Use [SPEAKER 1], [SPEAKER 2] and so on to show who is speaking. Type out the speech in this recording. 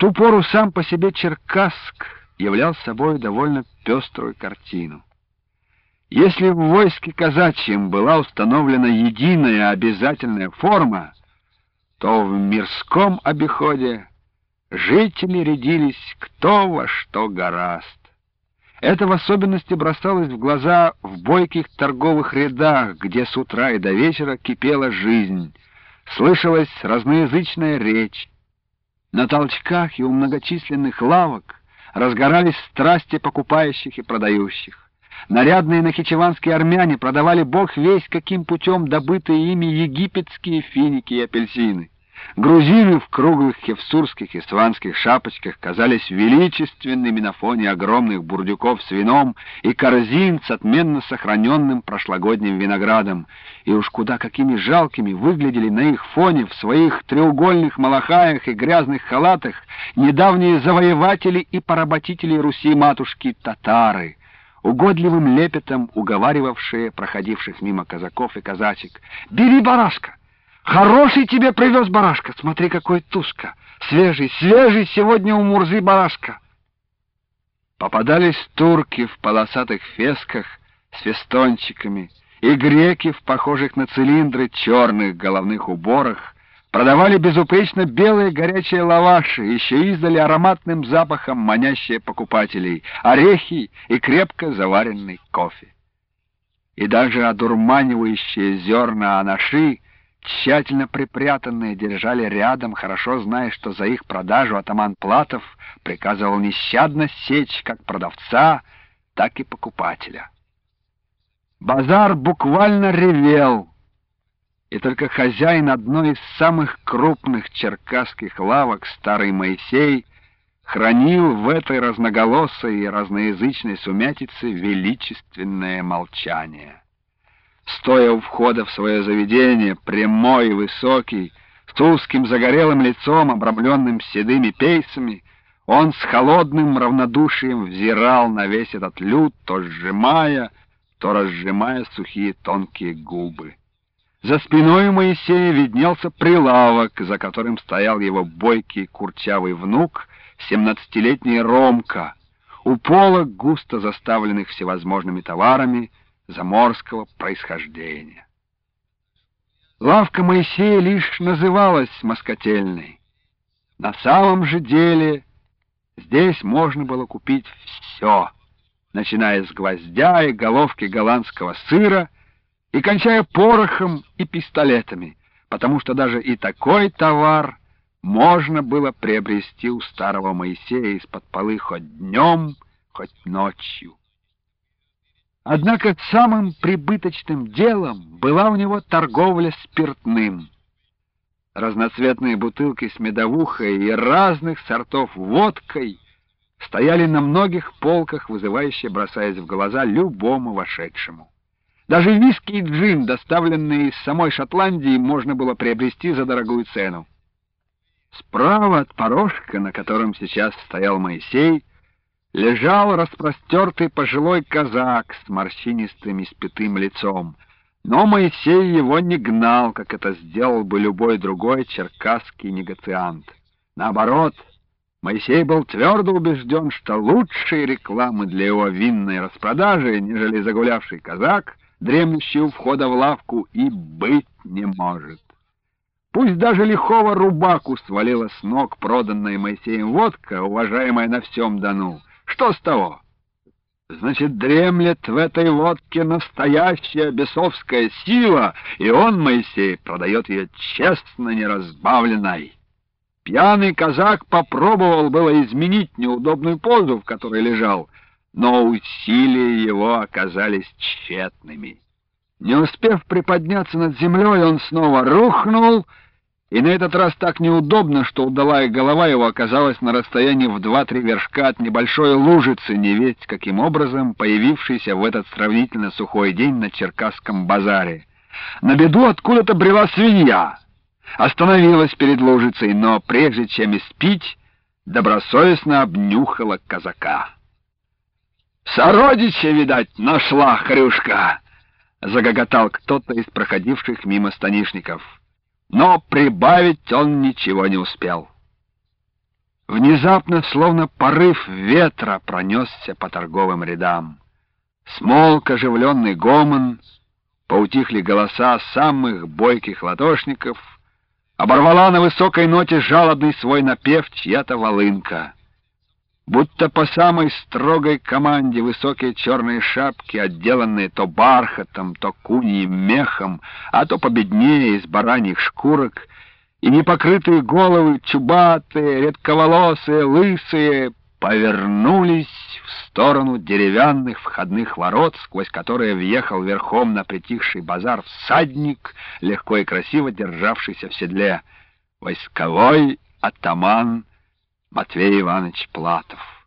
[SPEAKER 1] ту пору сам по себе Черкасск являл собой довольно пеструю картину. Если в войске казачьем была установлена единая обязательная форма, то в мирском обиходе жители рядились кто во что гораст. Это в особенности бросалось в глаза в бойких торговых рядах, где с утра и до вечера кипела жизнь, слышалась разноязычная речь. На толчках и у многочисленных лавок разгорались страсти покупающих и продающих. Нарядные нахичеванские армяне продавали бог весть каким путем добытые ими египетские финики и апельсины. Грузины в круглых хевсурских и сванских шапочках казались величественными на фоне огромных бурдюков с вином и корзин с отменно сохраненным прошлогодним виноградом, и уж куда какими жалкими выглядели на их фоне в своих треугольных малахаях и грязных халатах недавние завоеватели и поработители Руси-матушки татары, угодливым лепетом уговаривавшие проходивших мимо казаков и казачек: «Бери барашка! Хороший тебе привез барашка! Смотри, какой туска! Свежий, свежий сегодня у Мурзы барашка!» Попадались турки в полосатых фесках с фестончиками и греки в похожих на цилиндры черных головных уборах, продавали безупречно белые горячие лаваши, еще издали ароматным запахом манящие покупателей, орехи и крепко заваренный кофе. И даже одурманивающие зерна анаши, тщательно припрятанные, держали рядом, хорошо зная, что за их продажу атаман Платов приказывал нещадно сечь как продавца, так и покупателя. Базар буквально ревел, и только хозяин одной из самых крупных черкасских лавок, старый Моисей, хранил в этой разноголосой и разноязычной сумятице величественное молчание. Стоя у входа в свое заведение, прямой и высокий, с узким загорелым лицом, обрамленным седыми пейсами, он с холодным равнодушием взирал на весь этот люд, то сжимая, то разжимая сухие тонкие губы. За спиной Моисея виднелся прилавок, за которым стоял его бойкий курчавый внук, 17-летний Ромка, у полок, густо заставленных всевозможными товарами заморского происхождения. Лавка Моисея лишь называлась москотельной. На самом же деле здесь можно было купить все, начиная с гвоздя и головки голландского сыра и кончая порохом и пистолетами, потому что даже и такой товар можно было приобрести у старого Моисея из-под полы хоть днем, хоть ночью. Однако самым прибыточным делом была у него торговля спиртным. Разноцветные бутылки с медовухой и разных сортов водкой стояли на многих полках, вызывающе бросаясь в глаза любому вошедшему. Даже виски и джин, доставленные из самой Шотландии, можно было приобрести за дорогую цену. Справа от порожка, на котором сейчас стоял Моисей, лежал распростертый пожилой казак с морщинистым испятым лицом, но Моисей его не гнал, как это сделал бы любой другой черкасский негоциант. Наоборот, Моисей был твердо убежден, что лучшей рекламы для его винной распродажи, нежели загулявший казак, дремлющий у входа в лавку, и быть не может. Пусть даже лихого рубаку свалила с ног проданная Моисеем водка, уважаемая на всем Дону, что с того? Значит, дремлет в этой водке настоящая бесовская сила, и он, Моисей, продает ее честно, неразбавленной. Пьяный казак попробовал было изменить неудобную позу, в которой лежал, но усилия его оказались тщетными. Не успев приподняться над землей, он снова рухнул, и на этот раз так неудобно, что удалая голова его оказалась на расстоянии в 2-3 вершка от небольшой лужицы, невесть каким образом появившейся в этот сравнительно сухой день на Черкасском базаре. На беду откуда-то брела свинья, остановилась перед лужицей, но прежде чем испить, добросовестно обнюхала казака. «Сородича, видать, нашла хрюшка!» — загоготал кто-то из проходивших мимо станишников. Но прибавить он ничего не успел. Внезапно, словно порыв ветра, пронесся по торговым рядам. Смолк оживленный гомон, поутихли голоса самых бойких латошников, оборвала на высокой ноте жалобный свой напев чья-то волынка. Будто по самой строгой команде высокие черные шапки, отделанные то бархатом, то куньим мехом, а то победнее из бараньих шкурок, и непокрытые головы, чубатые, редковолосые, лысые, повернулись в сторону деревянных входных ворот, сквозь которые въехал верхом на притихший базар всадник, легко и красиво державшийся в седле, войсковой атаман Матвей Иванович Платов.